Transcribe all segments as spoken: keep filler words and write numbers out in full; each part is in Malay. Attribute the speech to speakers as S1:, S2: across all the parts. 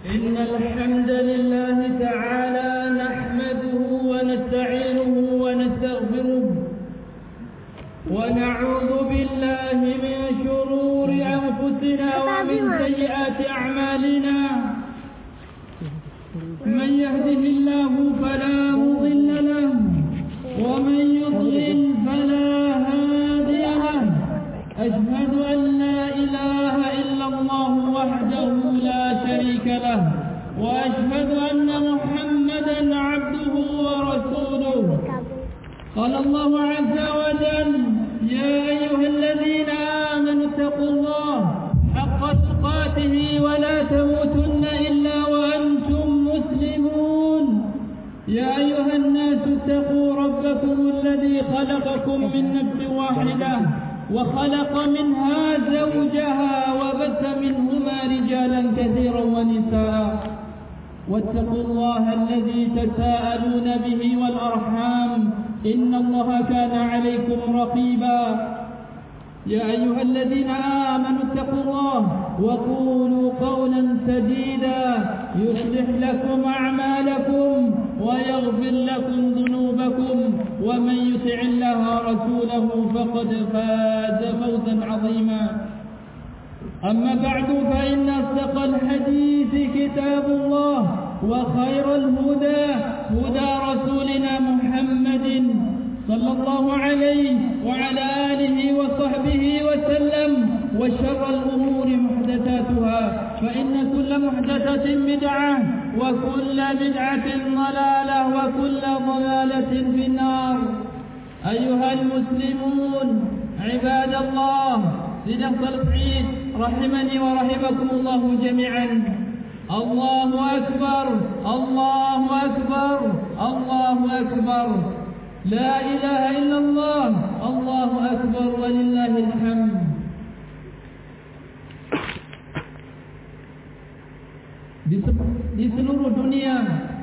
S1: إن الحمد لله تعالى نحمده ونستعينه ونستغفره ونعوذ بالله من شرور أنفسنا ومن سيئات أعمالنا من يهده الله فلا مضل له ومن يضلل فلا هادي له أشهد أن لا إله إلا الله وحده لا شريك له وأشهد أن محمدا عبده ورسوله قال الله عز وجل يا أيها الذين آمنوا اتقوا الله حق تقاته ولا تموتن إلا وأنتم مسلمون يا أيها الناس اتقوا ربكم الذي خلقكم من نفس واحدة وخلق منها زوجها وبث منهما رجالا كثيرا ونساء واتقوا الله الذي تساءلون به والأرحام إن الله كان عليكم رقيبا يا أيها الذين آمنوا اتقوا الله وقولوا قولا سديدا يصلح لكم أعمالكم ويغفر لكم ذنوبكم ومن يطع الله ورسوله فقد فاز فوزا عظيما أما بعد فإن أصدق الحديث كتاب الله وخير الهدى هدى رسولنا محمد صلى الله عليه وعلى آله وصحبه وسلم وشر الأمور محدثاتها فإن كل محدثة بدعة وكل بدعة ضلالة وكل ضلالة في النار أيها المسلمون عباد الله لنفس العيد رحمني ورحمكم الله جميعا الله أكبر الله أكبر الله أكبر لا إله إلا الله الله أكبر ولله الحمد. Di, di seluruh dunia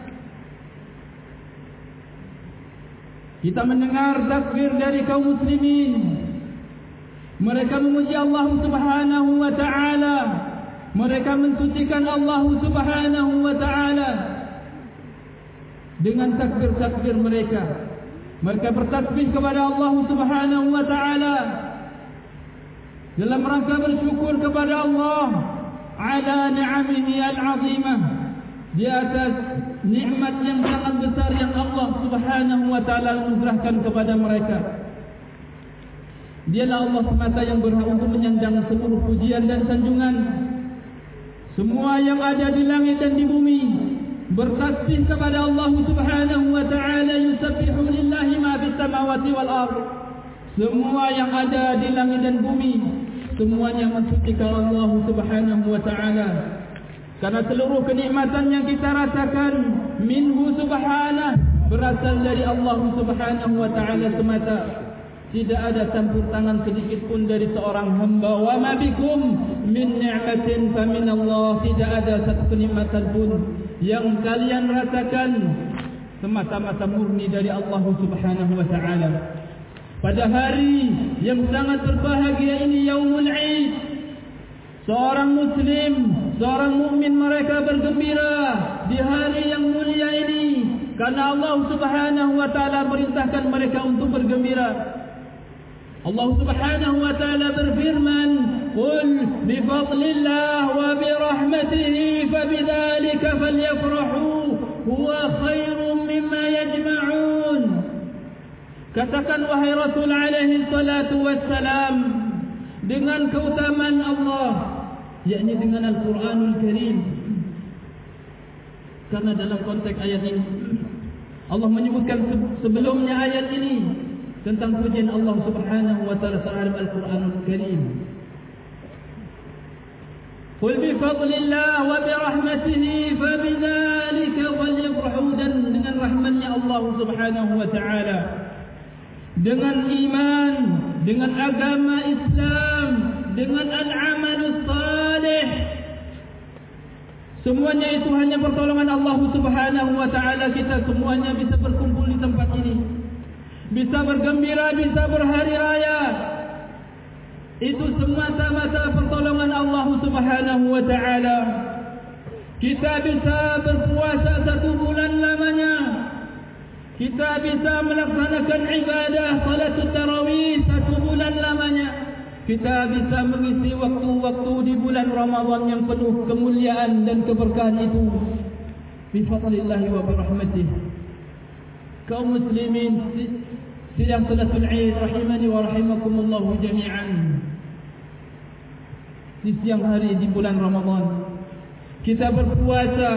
S1: kita mendengar takbir dari kaum muslimin. Mereka memuji Allah Subhanahu wa taala. Mereka mensucikan Allah Subhanahu wa taala dengan takbir-takbir mereka. Mereka bertasbih kepada Allah Subhanahu wa taala dalam rangka bersyukur kepada Allah ala ni'amihi al-'azimah, di atas nikmat yang sangat besar yang Allah Subhanahu wa taala anugerahkan kepada mereka. Dialah Allah semata yang berhak untuk menyandang seluruh pujian dan sanjungan. Semua yang ada di langit dan di bumi bertasbih kepada Allah Subhanahu wa taala. Yusabbihu lillahi ma fis samawati wal ard. Semua yang ada di langit dan bumi semuanya mensucikan Allah Subhanahu wa taala. Karena seluruh kenikmatan yang kita rasakan minhu subhanahu berasal dari Allah Subhanahu wa taala semata. Tidak ada campur tangan sedikit pun dari seorang hamba. Wa ma bikum min ni'matin fa min Allah. Tidak ada satu kenikmatan pun yang kalian rasakan semata-mata murni dari Allah Subhanahu wa taala. Pada hari yang sangat berbahagia ini, Yaumul Eid, seorang muslim, seorang mukmin mereka bergembira di hari yang mulia ini karena Allah Subhanahu wa taala merintahkan mereka untuk bergembira. Allah Subhanahu wa taala berfirman, "Qul bi fadlillah wa bi rahmatihi fabidzalika falyafrahu huwa khairum mimma yajma'un." Katakan wahai Rasul alaihi salatu wassalam, dengan keutamaan Allah, yakni dengan Al-Qur'anul Karim. Karena dalam konteks ayat ini Allah menyebutkan sebelumnya ayat ini tentang pujian Allah Subhanahu wa taala dalam Al-Qur'anul Karim. Qul bi fadlillah wa bi rahmatihi fabidzalika falyafrahu, dan dengan rahmatnya Allah Subhanahu wa taala, dengan iman, dengan agama Islam, dengan al-amalus salih, semuanya itu hanya pertolongan Allah Subhanahu wa taala. Kita semuanya bisa berkumpul di tempat ini, bisa bergembira, bisa berhari raya. Itu semata-mata pertolongan Allah Subhanahu wa taala. Kita bisa berpuasa satu bulan lamanya. Kita bisa melaksanakan ibadah salat tarawih satu bulan lamanya. Kita bisa mengisi waktu-waktu di bulan Ramadan yang penuh kemuliaan dan keberkahan itu. Bifadlillah wa birahmatih. Kaum muslimin sidang salatul Eid rahimani wa rahimakumullah jami'an. Di siang hari di bulan Ramadan kita berpuasa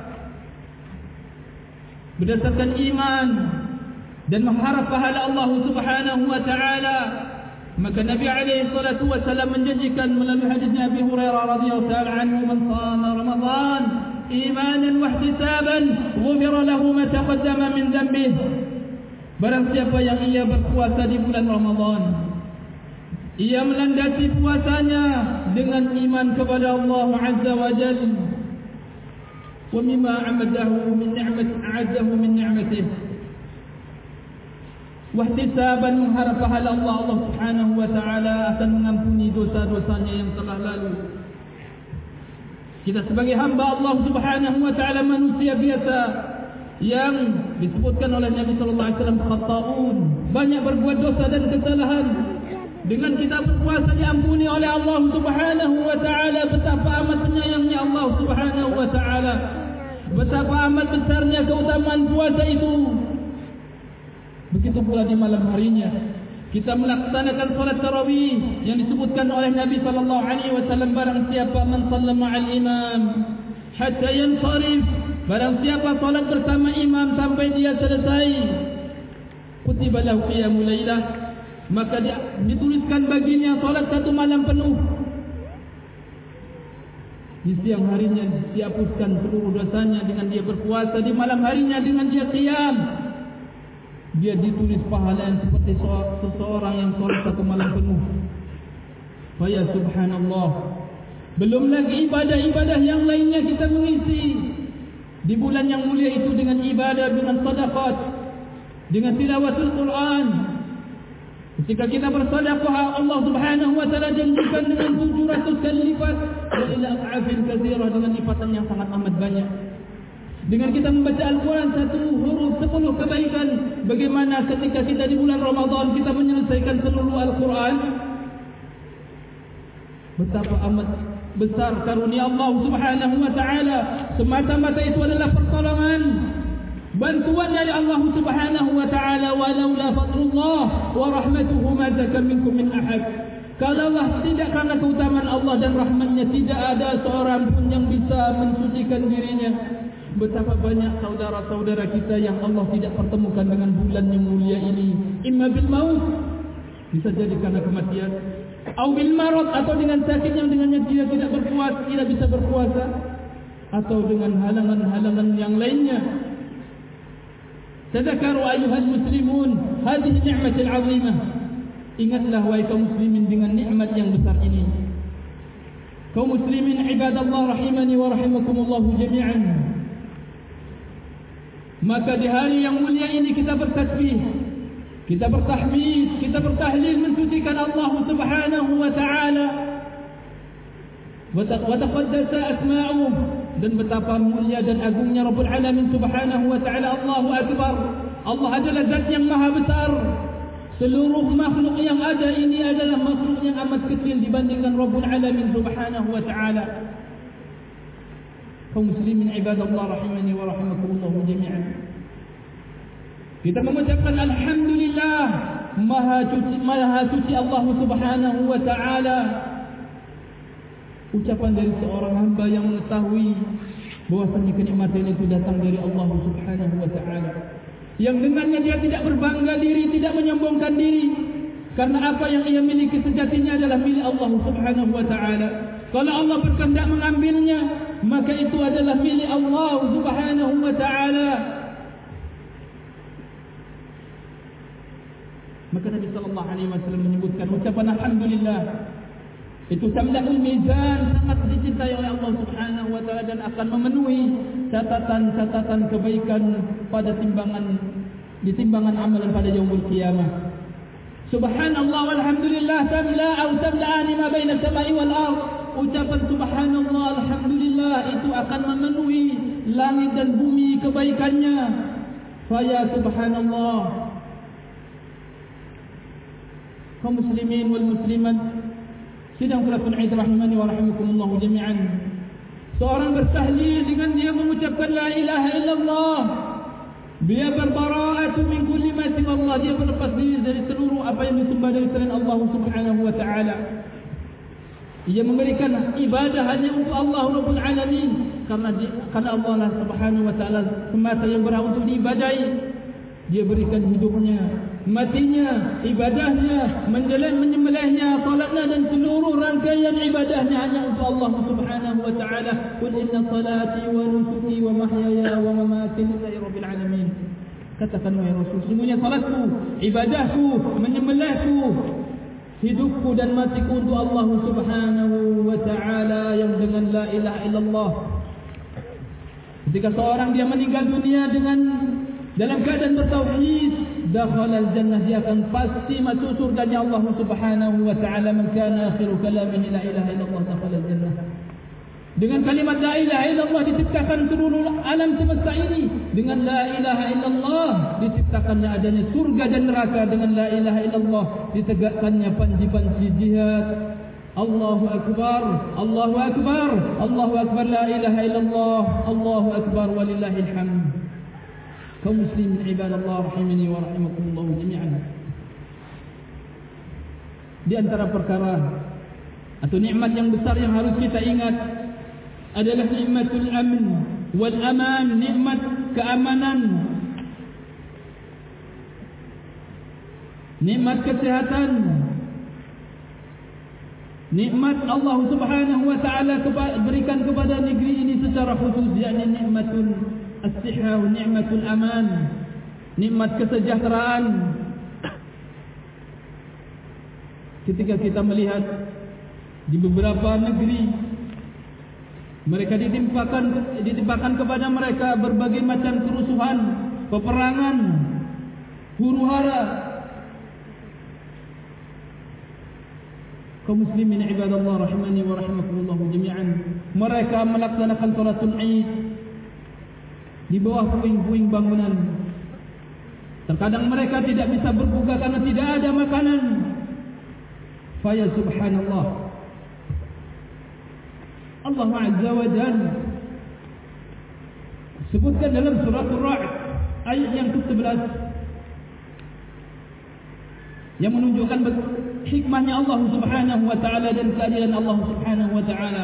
S1: berdasarkan iman dan mengharap pahala Allah Subhanahu wa taala. Maka Nabi alaihi salatu wasallam menjanjikan melalui hadis Abi Hurairah radhiyallahu taala anhu, man shama Ramadan imanan wa ihtisaban ghufira lahu ma taqaddama min dhanbihi. Barang siapa yang ia berpuasa di bulan Ramadan, ia melandasi puasanya dengan iman kepada Allah Azza wa Jalla wa mimma amadahu min ni'mat a'adahu min ni'matih wa ihtisaban mengharap pahala Allah Allah Subhanahu wa taala akan mengampuni dosa-dosanya yang telah lalu. Kita sebagai hamba Allah Subhanahu wa taala manusia biasa yang disebutkan oleh Nabi sallallahu alaihi wasallam khata'un, banyak berbuat dosa dan kesalahan. Dengan kita berpuasa diampuni oleh Allah Subhanahu wa taala. Betapa amat penyayangnya Allah Subhanahu wa taala. Betapa amat besarnya keutamaan puasa itu. Begitu pula di malam harinya kita melaksanakan salat tarawih yang disebutkan oleh Nabi sallallahu alaihi wasallam, barang siapa man sallama al imam hatta yansarif, barang siapa salat bersama imam sampai dia selesai, kutiba lahu qiyamul lailah, maka dia, dituliskan baginya salat satu malam penuh. Di siang harinya dihapuskan seluruh dosanya dengan dia berpuasa, di malam harinya dengan dia qiyam, dia ditulis pahala yang seperti seseorang yang salat satu malam penuh. Fa ya subhanallah. Belum lagi ibadah-ibadah yang lainnya kita mengisi di bulan yang mulia itu dengan ibadah, dengan sedekah, dengan tilawatul Quran. Ketika kita bersedekah, Allah Subhanahu wa taala janjikan dengan tujuh ratus kali lipat, wa ila af'afin katsirah, dengan lipatan yang sangat amat banyak. Dengan kita membaca Al-Quran satu huruf sepuluh kebaikan. Bagaimana ketika kita di bulan Ramadan kita menyelesaikan seluruh Al-Quran? Betapa amat besar karunia Allah Subhanahu wa taala. Semata-mata itu adalah pertolongan, bantuan dari Allah Subhanahu wa taala. Walaula fadlullah wa rahmatuhu ma zaka minkum min ahad. Kalaulah tidak karena keutamaan Allah dan rahmatnya, tidak ada seorang pun yang bisa mensucikan dirinya. Betapa banyak saudara-saudara kita yang Allah tidak pertemukan dengan bulan yang mulia ini, imma bil maut, bisa jadi karena kematian, atau bil marad, atau dengan sakit yang dengannya dia tidak berpuasa, tidak bisa berpuasa, atau dengan halangan-halangan yang lainnya. Tadhakaru ayyuhal muslimun hadhihi ni'matul 'azimah. Ingatlah wahai kaum muslimin dengan nikmat yang besar ini. Kaum muslimin ibadallah rahimani wa rahimakumullah jami'an. Maka di hari yang mulia ini kita bertasbih, kita bertahmid, kita bertahlil mensucikan Allah Subhanahu wa taala. Wa taqaddasa asma'uhu, dan betapa mulia dan agungnya Rabbul Alamin Subhanahu wa taala. Allahu akbar. Allah adalah zat yang maha besar. Seluruh makhluk yang ada ini adalah makhluk yang amat kecil dibandingkan Rabbul Alamin Subhanahu wa taala. Kaum muslimin ibadallah rahimani wa rahimakumullah jami'an. Kita mengucapkan alhamdulillah, maha suci, maha suci Allah Subhanahu wa taala. Ucapan dari seorang hamba yang mengetahui bahwasanya kenikmatan itu datang dari Allah Subhanahu wa taala, yang dengannya dia tidak berbangga diri, tidak menyombongkan diri, karena apa yang ia miliki sejatinya adalah milik Allah Subhanahu wa taala. Kalau Allah berkehendak mengambilnya, maka itu adalah milik Allah Subhanahu wa taala. Maka Nabi sallallahu alaihi wasallam menyebutkan ucapan alhamdulillah itu tamla'ul mizan, sangat dicintai oleh Allah Subhanahu wa taala dan akan memenuhi catatan-catatan kebaikan pada timbangan di timbangan amalan pada yaumul qiyamah. Subhanallah walhamdulillah tamla atau tamla'ani ma baina as-sama'i wal ardh. Ucapan subhanallah alhamdulillah itu akan memenuhi langit dan bumi kebaikannya. Faya subhanallah. Kaum muslimin wal muslimat sidang salatun Id rahimani wa rahimakumullah jami'an. Seorang bertahlil dengan dia mengucapkan la ilaha illallah. Dia berbara'atu min kulli ma siwa Allah. Dia berlepas diri dari seluruh apa yang disembah dari selain Allah Subhanahu wa taala. Ia memberikan ibadah hanya untuk Allah Rabbul Alamin, karena dia, karena Allah lah Subhanahu wa taala semata yang berhak untuk diibadahi. Dia berikan hidupnya, matinya, ibadahnya, menjalan menyembelihnya, salatnya dan seluruh rangkaian ibadahnya hanya untuk Allah Subhanahu wa taala. Qul inna salati wa nusuki wa mahyaya wa mamati lillahi rabbil alamin. Katakan wahai Rasul, sesungguhnya salatku, ibadahku, menyembelihku, hidupku dan matiku untuk Allah Subhanahu wa taala yang dengan la ilaha illallah. Ketika seorang dia meninggal dunia dengan dalam keadaan bertauhid, dakhala al-jannah, dia akan pasti masuk surganya Allah Subhanahu wa taala. Man kana akhiru kalamihi la ilaha illallah dakhala al-jannah. Dengan kalimat la ilaha illallah diciptakan seluruh alam semesta ini. Dengan la ilaha illallah diciptakannya adanya surga dan neraka. Dengan la ilaha illallah ditegakkannya panji-panji jihad. Allahu akbar, Allahu akbar, Allahu akbar, la ilaha illallah, Allahu akbar walillahil hamd. Kaum muslimin ibadallah rahimani wa rahimakumullah jami'an. Di antara perkara atau nikmat yang besar yang harus kita ingat adalah nikmatul amn wal aman, nikmat keamanan, nikmat kesehatan, nikmat Allah Subhanahu wa taala berikan kepada negeri ini secara khusus, yakni nikmatul as-sihha wa ni'matul aman, nikmat kesejahteraan. Ketika kita melihat di beberapa negeri mereka ditimpakan ditimpakan kepada mereka berbagai macam kerusuhan, peperangan, huru-hara. Kaum muslimin ibadallah rahimani wa rahimakumullah jami'an, mereka melaksanakan salatul Id di bawah puing-puing bangunan. Terkadang mereka tidak bisa berbuka karena tidak ada makanan. Faya subhanallah. Allah Azza wa Jalla sebutkan dalam surah Ar-Ra'd ayat yang ke sebelas yang menunjukkan hikmahnya Allah Subhanahu wa taala dan keadilan Allah Subhanahu wa taala.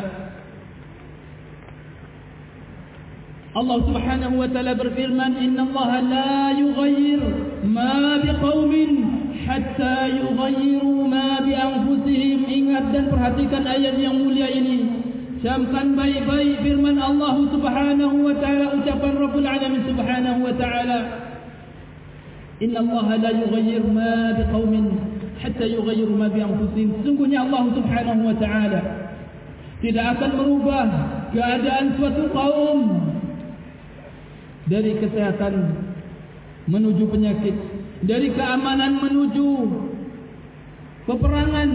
S1: Allah Subhanahu wa taala berfirman, innallaha la yughayyir ma biqaumin hatta yughayyiru ma bi anfusihim. Ingat dan perhatikan ayat yang mulia ini. Camkan baik-baik firman Allah Subhanahu wa taala, ucapan Rabbul Alamin Subhanahu wa taala. Innallaha la yughayyir ma biqaumin hatta yughayyiru ma bi anfusihim. Sungguhnya Allah Subhanahu wa taala tidak akan merubah keadaan suatu kaum dari kesehatan menuju penyakit, dari keamanan menuju peperangan,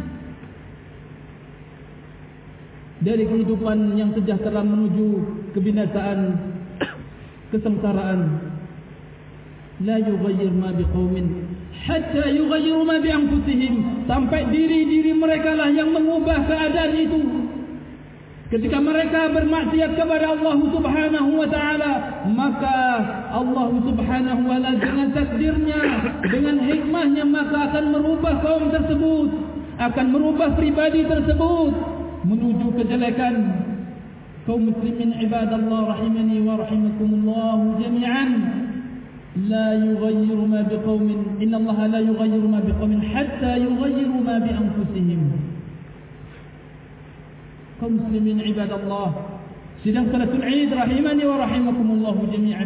S1: dari kehidupan yang sejahtera menuju kebinasaan, kesengsaraan. La yughayyir ma biqaumin hatta yughayyiru ma bi anfusihim, sampai diri-diri mereka lah yang mengubah keadaan itu. Ketika mereka bermaksiat kepada Allah Subhanahu wa taala, maka Allah Subhanahu wa taala dengan takdirnya, dengan hikmahnya, maka akan merubah kaum tersebut, akan merubah pribadi tersebut menuju kejelekan. Kaum muslimin ibadallah rahimani wa rahimakumullah jami'an. La yughayyiru ma biqaumin, innallaha la yughayyiru ma biqaumin hatta yughayyiru ma bi anfusihim. Kaum muslimin ibadallah, sidang salatul Id rahimani wa rahimakumullah jami'an.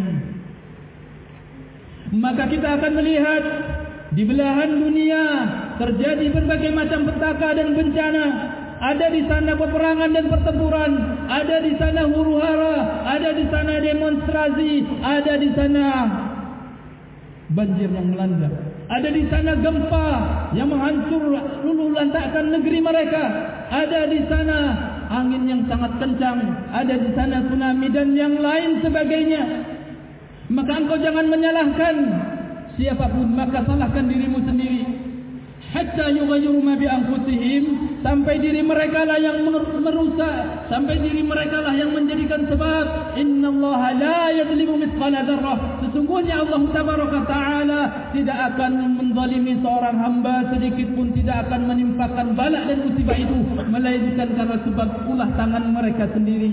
S1: Maka kita akan melihat di belahan dunia terjadi berbagai macam petaka dan bencana. Ada di sana peperangan dan pertempuran, ada di sana huru-hara, ada di sana demonstrasi, ada di sana banjir yang melanda, ada di sana gempa yang menghancur luluh lantakkan negeri mereka, ada di sana angin yang sangat kencang, ada di sana tsunami dan yang lain sebagainya. Maka engkau jangan menyalahkan siapapun, maka salahkan dirimu sendiri. Hatta yughayyiru ma bi anfusihim, sampai diri mereka lah yang merusak, sampai diri mereka lah yang menjadikan sebab. Innallaha la yadlimu mithqala dzarrah, sesungguhnya Allah tabaraka taala tidak akan menzalimi seorang hamba sedikit pun, tidak akan menimpakan bala dan musibah itu melainkan karena sebab ulah tangan mereka sendiri.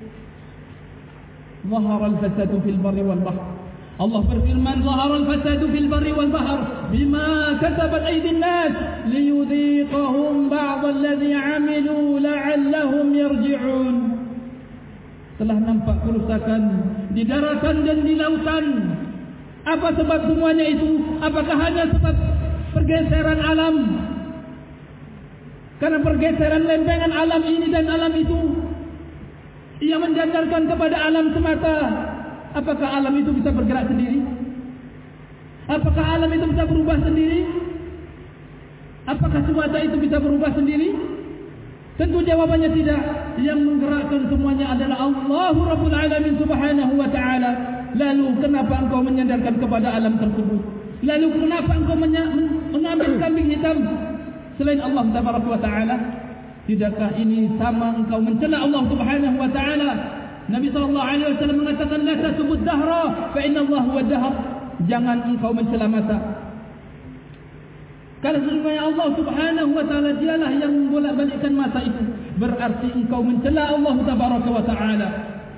S1: Zahara al-fasadu fil barri wal bahr, Allah berfirman, Zahara al-fasadu fil barri wal bahr bima kasabat aydin nas liyudhiqahum ba'd alladhi 'amilu la'allahum yarji'un. Telah nampak kerusakan di daratan dan di lautan. Apa sebab semuanya itu? Apakah hanya sebab pergeseran alam? Karena pergeseran lempengan alam ini dan alam itu, ia menjandarkan kepada alam semata. Apakah alam itu bisa bergerak sendiri? Apakah alam itu bisa berubah sendiri? Apakah cuaca itu bisa berubah sendiri? Tentu jawabannya tidak. Yang menggerakkan semuanya adalah Allahu Rabbul Alamin Subhanahu wa ta'ala. Lalu kenapa engkau menyandarkan kepada alam tersebut? Lalu kenapa engkau mengambil kambing hitam selain Allah Tabaraka wa ta'ala? Tidakkah ini sama engkau mencela Allah Subhanahu wa ta'ala? Nabi sallallahu alaihi wasallam mengatakan, la tasubud dahra fa inna Allah huwa dahr. Jangan engkau mencela masa, kalau sesungguhnya Allah Subhanahu wa ta'ala dialah yang membolak-balikkan masa itu. Berarti engkau mencela Allah Tabaraka wa ta'ala.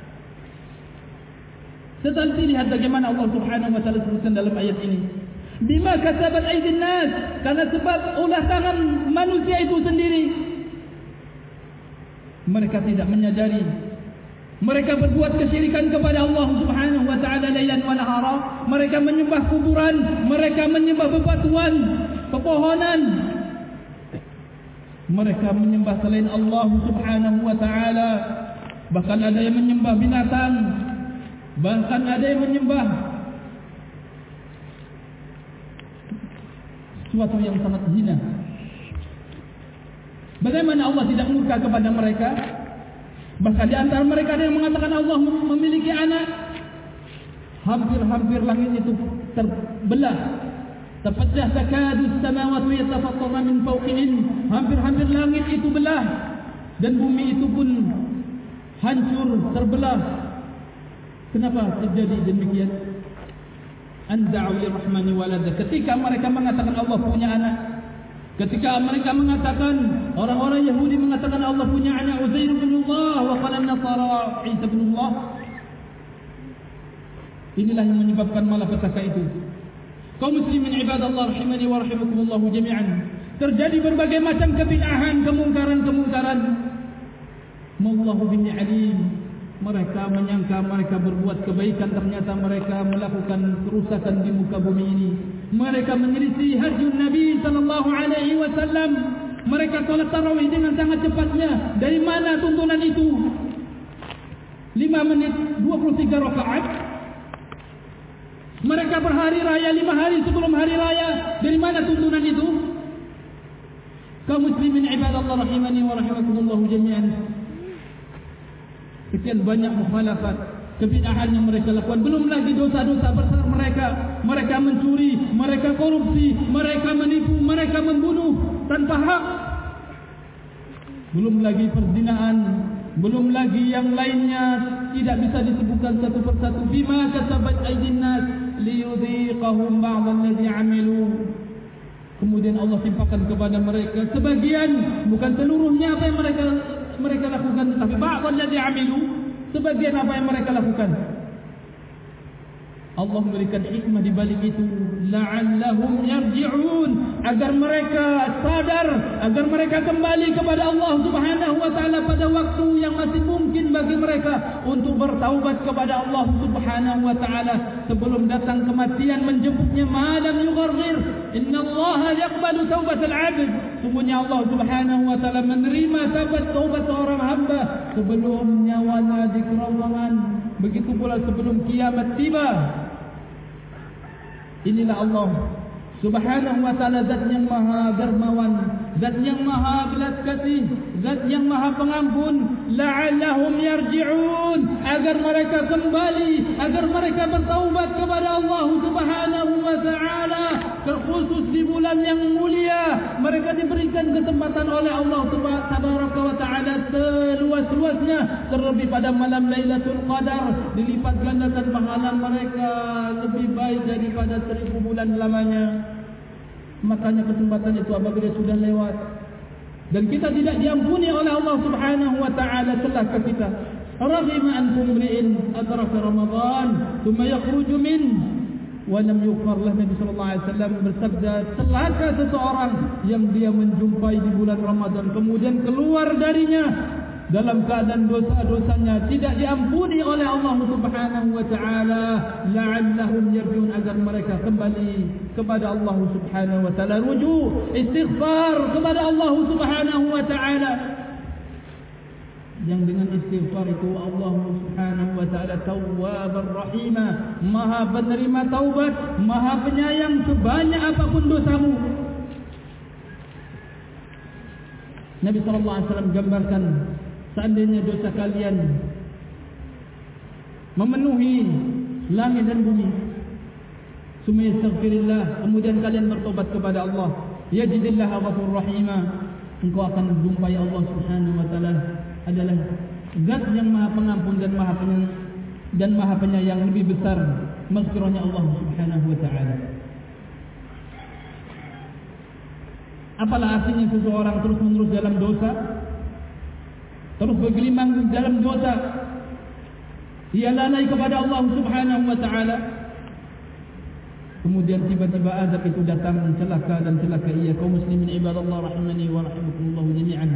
S1: Tetapi lihat bagaimana Allah Subhanahu wa ta'ala sebutkan dalam ayat ini, bima kasabat aydin nas, karena sebab ulah tangan manusia itu sendiri. Mereka tidak menyadari, mereka berbuat kesyirikan kepada Allah Subhanahu wa ta'ala lailan wa nahara. Mereka menyembah kuburan, mereka menyembah bebatuan, pepohonan. Mereka menyembah selain Allah Subhanahu wa ta'ala. Bahkan ada yang menyembah binatang, bahkan ada yang menyembah sesuatu yang sangat hina. Bagaimana Allah tidak murka kepada mereka? Bahkan di antara mereka ada yang mengatakan Allah memiliki anak. Hampir-hampir langit itu terbelah, terpecah. Takadu samawati yatafattarna min fawqihin. Hampir-hampir langit itu belah dan bumi itu pun hancur, terbelah. Kenapa terjadi demikian? Anda'u lirrahmani walada. Ketika mereka mengatakan Allah punya anak, ketika mereka mengatakan, orang-orang Yahudi mengatakan Allah punya anak, Uzair bin Allah, wa qala an-nasara Isa bin Allah. Inilah yang menyebabkan malapetaka itu. Kaum muslimin ibadallah rahimani wa rahimakumullah jami'an. Terjadi berbagai macam kebid'ahan, kemungkaran-kemungkaran. Wallahu bihi alim. Mereka menyangka mereka berbuat kebaikan, ternyata mereka melakukan kerusakan di muka bumi ini. Mereka menyelisih hadis Nabi sallallahu alaihi wasallam. Mereka salat tarawih dengan sangat cepatnya. Dari mana tuntunan itu? lima menit dua puluh tiga rakaat. Mereka berhari raya lima hari sebelum hari raya. Dari mana tuntunan itu? Kaum muslimin ibadallah rahimani wa rahimakumullah jami'an. Sekian banyak mukhalafat, kebid'ahan yang mereka lakukan. Belum lagi dosa-dosa besar mereka. Mereka mencuri, mereka korupsi, mereka menipu, mereka membunuh tanpa hak. Belum lagi perzinaan, belum lagi yang lainnya tidak bisa disebutkan satu persatu. Bima kasabat aydin nas liyudhiqahum ba'd alladhi 'amilu. Kemudian Allah timpakan kepada mereka sebagian, bukan seluruhnya apa yang mereka mereka lakukan, tetapi ba'd alladhi 'amilu, sebagian apa yang mereka lakukan. Allah memberikan hikmah di balik itu, la'allahum yarji'un, agar mereka sadar, agar mereka kembali kepada Allah Subhanahu wa ta'ala pada waktu yang masih mungkin bagi mereka untuk bertaubat kepada Allah Subhanahu wa ta'ala sebelum datang kematian menjemputnya. Malam yugharghir, innallaha yaqbalu taubatal 'abd. Sungguhnya Allah Subhanahu wa ta'ala menerima taubat taubat seorang hamba sebelum nyawanya dikerongkongan. Begitu pula sebelum kiamat tiba. Inilah Allah Subhanahu wa ta'ala, zat yang maha dermawan, Zat yang maha belas kasih, Zat yang maha pengampun. La'allahum yarji'un, agar mereka kembali, agar mereka bertaubat kepada Allah Subhanahu wa ta'ala. Terkhusus di bulan yang mulia, mereka diberikan kesempatan oleh Allah Tabaraka wa ta'ala seluas-luasnya, terlebih pada malam Lailatul Qadar, dilipat gandakan pahala mereka lebih baik daripada seribu bulan lamanya. Makanya kesempatan itu apabila sudah lewat dan kita tidak diampuni oleh Allah Subhanahu wa ta'ala celaka kita. Raghima an kumri'in adraka Ramadan thumma yakhruju min wa lam yughfar lahu. Nabi sallallahu alaihi wasallam bersabda, celaka seseorang yang dia menjumpai di bulan Ramadan kemudian keluar darinya dalam keadaan dosa-dosanya tidak diampuni oleh Allah Subhanahu wa ta'ala. La'allahum yarji'un, agar mereka kembali kepada Allah Subhanahu wa ta'ala, rujuk istighfar kepada Allah Subhanahu wa ta'ala. Yang dengan istighfar itu Allah Subhanahu wa ta'ala Tawwabar Rahimah, maha penerima taubat, maha penyayang sebanyak apapun dosamu. Nabi sallallahu alaihi wasallam gambarkan, seandainya dosa kalian memenuhi langit dan bumi, summa yastaghfirillah, kemudian kalian bertobat kepada Allah, yajidillah ghafurur rahimah, engkau akan jumpai Allah Subhanahu wa ta'ala adalah Zat yang maha pengampun dan maha penyayang, dan maha penyayang, lebih besar maghfirahnya Allah Subhanahu wa ta'ala. Apalah artinya seseorang terus-menerus dalam dosa, terus bergelimang dalam dosa, ia lalai kepada Allah Subhanahu wa ta'ala, kemudian tiba-tiba azab itu datang, celaka dan celaka ia. Kaum muslimin ibadallah rahimani wa rahimakumullah jami'an.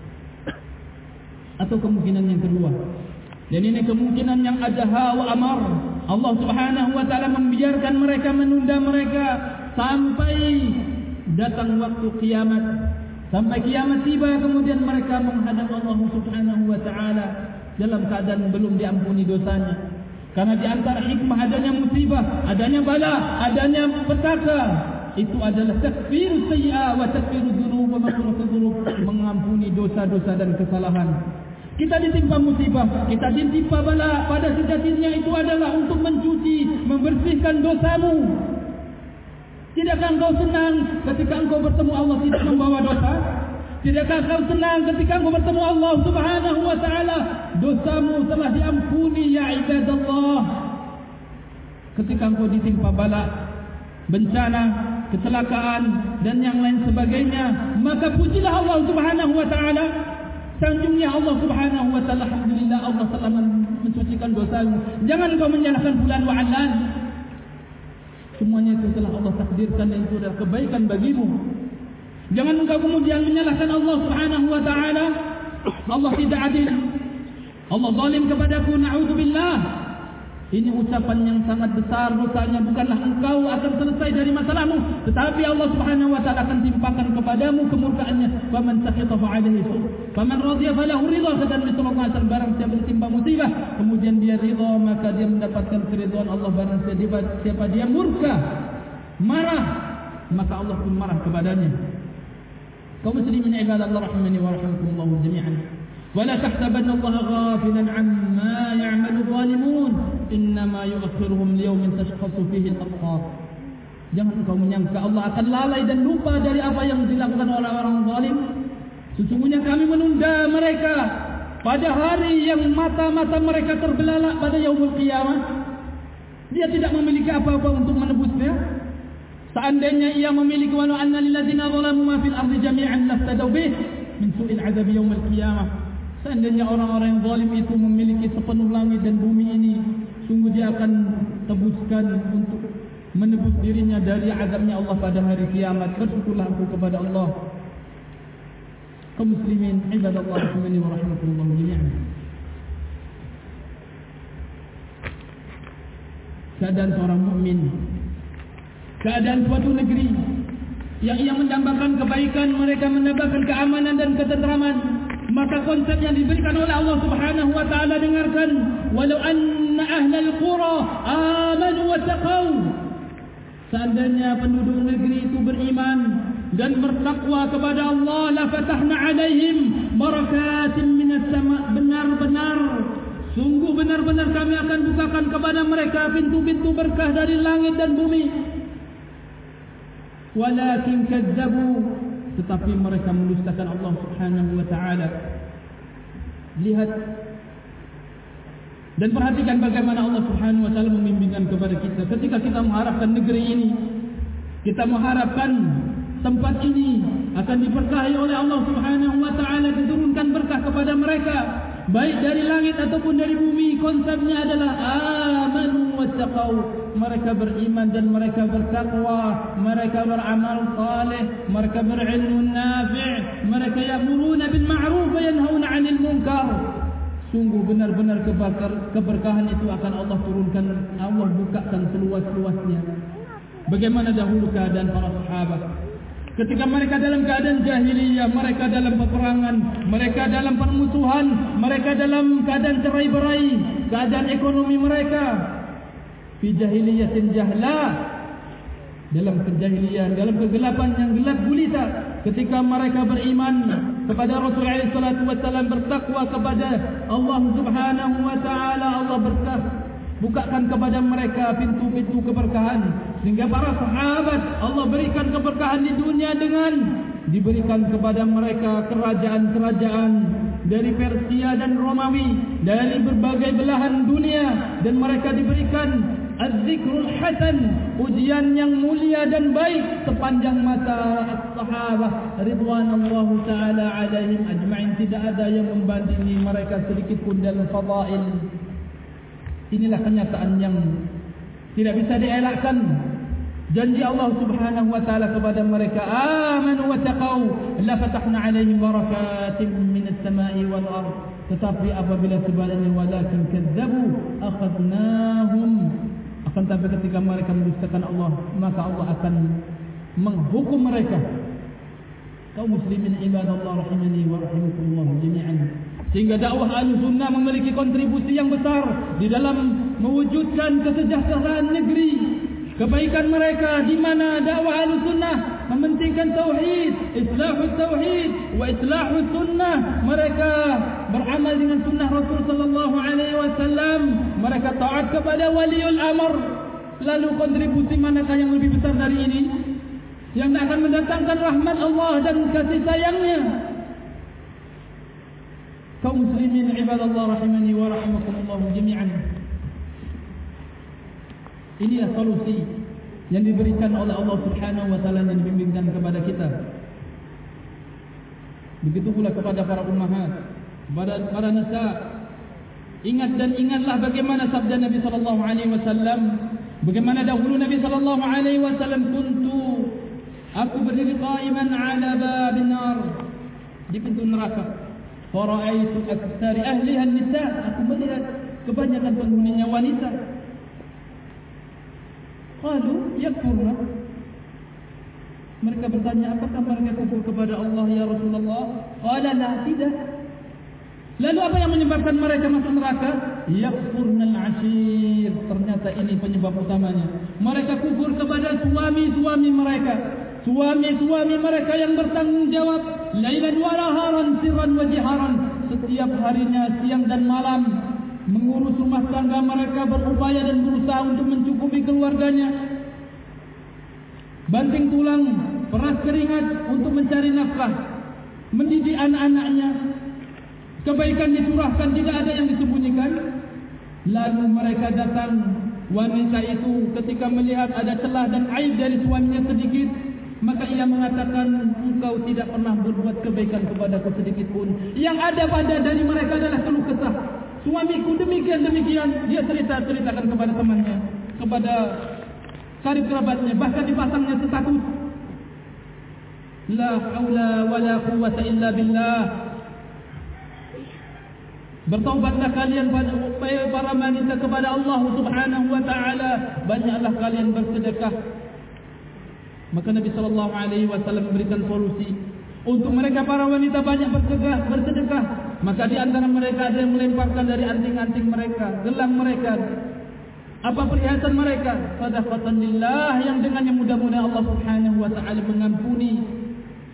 S1: Atau kemungkinan yang kedua, dan ini kemungkinan yang adha wa amar, Allah Subhanahu wa ta'ala membiarkan mereka, menunda mereka sampai datang waktu kiamat, sampai kiamat tiba, kemudian mereka menghadap Allah Subhanahu wa ta'ala dalam keadaan belum diampuni dosanya. Karena di antara hikmah adanya musibah, adanya bala, adanya petaka, itu adalah takfir sayyi'ah wa takfir dzunub wa maghfiratu dzunub, mengampuni dosa-dosa dan kesalahan. Kita ditimpa musibah, kita ditimpa bala, pada sejatinya itu adalah untuk mencuci, membersihkan dosamu. Tidakkah engkau senang ketika engkau bertemu Allah tidak membawa dosa? Tidakkah engkau senang ketika engkau bertemu Allah Subhanahu wa ta'ala dosamu telah diampuni? Ya ibadallah, ketika engkau ditimpa bala, bencana, kecelakaan dan yang lain sebagainya, maka pujilah Allah Subhanahu wa ta'ala, sanjungnya Allah Subhanahu wa ta'ala. Alhamdulillah, Allah telah mensucikan dosamu. Jangan engkau menyalahkan fulan wa alan. Semuanya itu telah Allah takdirkan dan itu adalah kebaikan bagimu. Jangan engkau kemudian menyalahkan Allah Subhanahu wa ta'ala. Allah tidak adil, Allah zalim kepadaku, na'udzubillah. Ini ucapan yang sangat besar dosanya. Bukanlah engkau akan selesai dari masalahmu, tetapi Allah Subhanahu wa ta'ala akan timpakan kepadamu kemurkaannya. Faman sakhita fa'alaihi su', faman radiya falahu ridha. Kata Nabi sallallahu alaihi wasallam, barang siapa ditimpa musibah kemudian dia ridha, maka dia mendapatkan keridhaan Allah. Barang siapa dia murka, marah, maka Allah pun marah kepadanya. Kaum muslimin ibadallah rahimani wa rahimakumullah jami'an. ولا تحسبن الله غافلا عما يعمل الظالمون إنما يؤخرهم ليوم تشخص فيه الأبصار. Jangan engkau menyangka Allah akan lalai dan lupa dari apa yang dilakukan oleh orang zalim. Sesungguhnya kami menunda mereka pada hari yang mata-mata mereka terbelalak, pada yaumul qiyamah. Dia tidak memiliki apa-apa untuk menebusnya. Seandainya ia memiliki, walau anna lilladzina zalamu ma fil ardi jami'an laftadaw bih min su'il 'adzab yaumil qiyamah. Seandainya orang-orang yang zalim itu memiliki sepenuh langit dan bumi ini, sungguh dia akan tebuskan untuk menebus dirinya dari azabnya Allah pada hari kiamat. Bersyukurlah aku kepada Allah. Kaum muslimin ibadallah rahimani wa rahimakumullah jami'an. Keadaan seorang mukmin, keadaan suatu negeri yang ia mendambakan kebaikan, mereka mendambakan keamanan dan ketenteraman, maka konsep yang diberikan oleh Allah Subhanahu wa ta'ala, dengarkan, walau anna ahlal qura amanu wa taqaw, seandainya penduduk negeri itu beriman, dan bertakwa kepada Allah, la fatahna alaihim barakatin minas sama, benar-benar sungguh benar-benar kami akan bukakan kepada mereka pintu-pintu berkah dari langit dan bumi. Walakin kazzabu, tetapi mereka mendustakan Allah Subhanahu wa taala. Lihat dan perhatikan bagaimana Allah Subhanahu wa taala membimbingkan kepada kita ketika kita mengharapkan negeri ini, kita mengharapkan tempat ini akan diberkahi oleh Allah Subhanahu wa taala, diturunkan berkah kepada mereka baik dari langit ataupun dari bumi. Konsepnya adalah amanu wattaqau, mereka beriman dan mereka bertakwa, mereka beramal saleh, mereka berilmu nafi', mereka ya'muruna bil ma'ruf wa yanhauna 'anil munkar. Sungguh benar-benar keberkahan itu akan Allah turunkan, Allah bukakan seluas-luasnya. Bagaimana dahulu keadaan para sahabat ketika mereka dalam keadaan jahiliyah, mereka dalam peperangan, mereka dalam permusuhan, mereka dalam keadaan cerai-berai, keadaan ekonomi mereka fi jahiliyatin jahla, dalam kejahilian, dalam kegelapan yang gelap gulita. Ketika mereka beriman kepada Rasulullah shallallahu alaihi wasallam, bertakwa kepada Allah Subhanahu wa taala, Allah berkah bukakan kepada mereka pintu-pintu keberkahan, sehingga para sahabat Allah berikan keberkahan di dunia dengan diberikan kepada mereka kerajaan-kerajaan dari Persia dan Romawi, dari berbagai belahan dunia, dan mereka diberikan az-zikrul hasan, ujian yang mulia dan baik sepanjang masa sahabat ridwanullahu taala alaihim ajma'in. Tidak ada yang membandingi mereka sedikit pun dalam fadail. Inilah kenyataan yang tidak bisa dielakkan. Janji Allah Subhanahu wa taala kepada mereka, amanu wa taqau, la fatahna alaihim barakatin minas samai wal ard. Tetapi apabila sebaliknya, walakin kazzabu akhadnahum, akan tapi ketika mereka mendustakan Allah, maka Allah akan menghukum mereka. Kaum muslimin ibadallah rahimani wa rahimakumullah jami'an. Sehingga dakwah Ahlussunnah memiliki kontribusi yang besar di dalam mewujudkan kesejahteraan negeri, kebaikan mereka, di mana dakwah Ahlussunnah mementingkan tauhid, islahus tauhid wa islahus sunnah. Mereka beramal dengan sunnah Rasul sallallahu alaihi wasallam, mereka taat kepada waliul amr. Lalu kontribusi manakah yang lebih besar dari ini, yang akan mendatangkan rahmat Allah dan kasih sayangnya? Kaum muslimin ibadallah rahimani wa rahimakumullah jami'an. Inilah solusi yang diberikan oleh Allah Subhanahu wa taala dan dibimbingkan kepada kita. Begitu pula kepada para ummahat, kepada para nisa. Ingat dan ingatlah bagaimana sabda Nabi sallallahu alaihi wasallam, bagaimana dahulu Nabi sallallahu alaihi wasallam, kuntu, aku berdiri qaiman ala babin nar, di pintu neraka. Fara'aitu aktsari ahliha an-nisa, aku melihat kebanyakan penghuninya wanita. Qalu yakfurna, mereka bertanya, apakah mereka kufur kepada Allah ya Rasulullah? Qala la, tidak. Lalu apa yang menyebabkan mereka masuk neraka? Yakfurnal ashir, ternyata ini penyebab utamanya. Mereka kufur kepada suami-suami mereka, suami-suami mereka yang bertanggung jawab lailan wa naharan sirran wa jiharan, setiap harinya siang dan malam mengurus rumah tangga mereka, berupaya dan berusaha untuk mencukupi keluarganya, banting tulang, peras keringat untuk mencari nafkah, mendidik anak-anaknya. Kebaikan dicurahkan, tidak ada yang disembunyikan. Lalu mereka datang, wanita itu ketika melihat ada celah dan aib dari suaminya sedikit, maka ia mengatakan, engkau tidak pernah berbuat kebaikan kepadaku sedikit pun. Yang ada pada dari mereka adalah keluh kesah. Suamiku demikian-demikian, dia cerita-ceritakan kepada temannya, kepada karib kerabatnya, bahkan dipasangnya status. La haula wa la quwwata illa billah. Bertaubatlah kalian para wanita kepada Allah Subhanahu wa taala, banyaklah kalian bersedekah. Maka Nabi sallallahu alaihi wasallam memberikan solusi untuk mereka para wanita banyak bersedekah, bersedekah. Maka di antara mereka ada yang melemparkan dari anting-anting mereka, gelang mereka, apa perhiasan mereka, sedekatan lillah, yang dengannya mudah-mudahan Allah Subhanahu wa taala mengampuni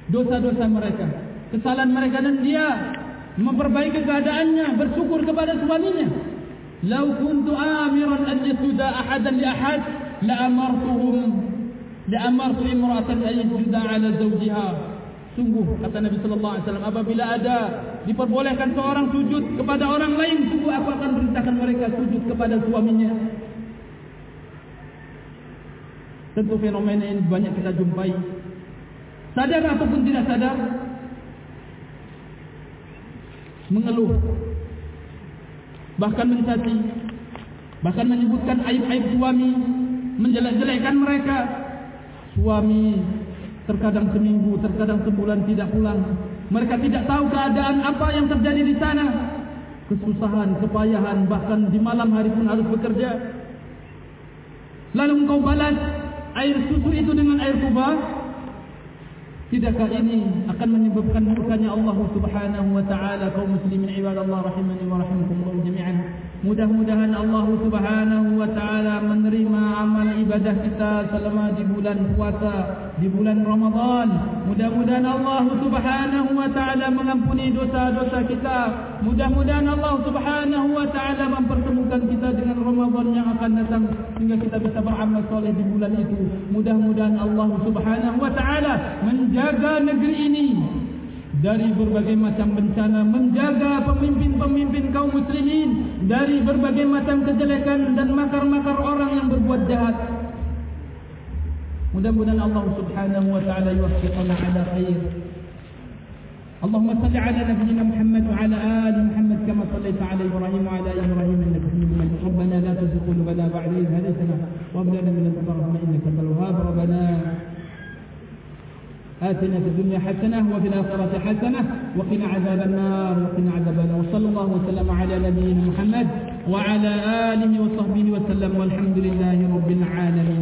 S1: dosa-dosa mereka, kesalahan mereka, dan dia memperbaiki keadaannya, bersyukur kepada suaminya. Lau kuntu amiran an yasjuda ahadan li ahad la amartuhum la amartu imra'atan an yasjuda ala zawjiha. Sungguh, kata Nabi sallallahu alaihi wasallam, apabila ada diperbolehkan seorang sujud kepada orang lain, sungguh aku akan perintahkan mereka sujud kepada suaminya. Tentu fenomena ini banyak kita jumpai. Sadar ataupun tidak sadar, mengeluh, bahkan mencaci, bahkan menyebutkan aib-aib suami, menjelek-jelekkan mereka. Suami terkadang seminggu, terkadang sebulan tidak pulang. Mereka tidak tahu keadaan apa yang terjadi di sana. Kesusahan, kepayahan, bahkan di malam hari pun harus bekerja. Lalu engkau balas air susu itu dengan air kubah. Tidakkah ini akan menyebabkan murkanya Allah Subhanahu wa taala? Kaum muslimin ibadallah rahimani wa rahimakumullah jami'an. Mudah-mudahan Allah Subhanahu wa taala menerima amal ibadah kita selama di bulan puasa, di bulan Ramadan. Mudah-mudahan Allah Subhanahu wa taala mengampuni dosa-dosa kita. Mudah-mudahan Allah Subhanahu wa taala mempertemukan kita dengan Ramadan yang akan datang sehingga kita bisa beramal soleh di bulan itu. Mudah-mudahan Allah Subhanahu wa taala menjaga negeri ini dari berbagai macam bencana, menjaga pemimpin-pemimpin kaum muslimin dari berbagai macam kejelekan dan makar-makar orang yang berbuat jahat. Mudah-mudahan Allah Subhanahu wa taala yuwaffiqana ala khair. Allahumma salli ala nabiyyina Muhammad wa ala ali Muhammad kama sallaita ala Ibrahim wa ala Ibrahim innaka Hamidum Majid. Rabbana la tuzigh qulubana ba'da idh hadaytana wa hab lana min ladunka rahmatan innaka antal wahhab. Rabbana آتنا في الدنيا حسنة وفي الآخرة حسنة وقنا عذاب النار وقنا عذاب النار. وصلى الله وسلم على نبينا محمد وعلى آله وصحبه وسلم والحمد لله رب العالمين.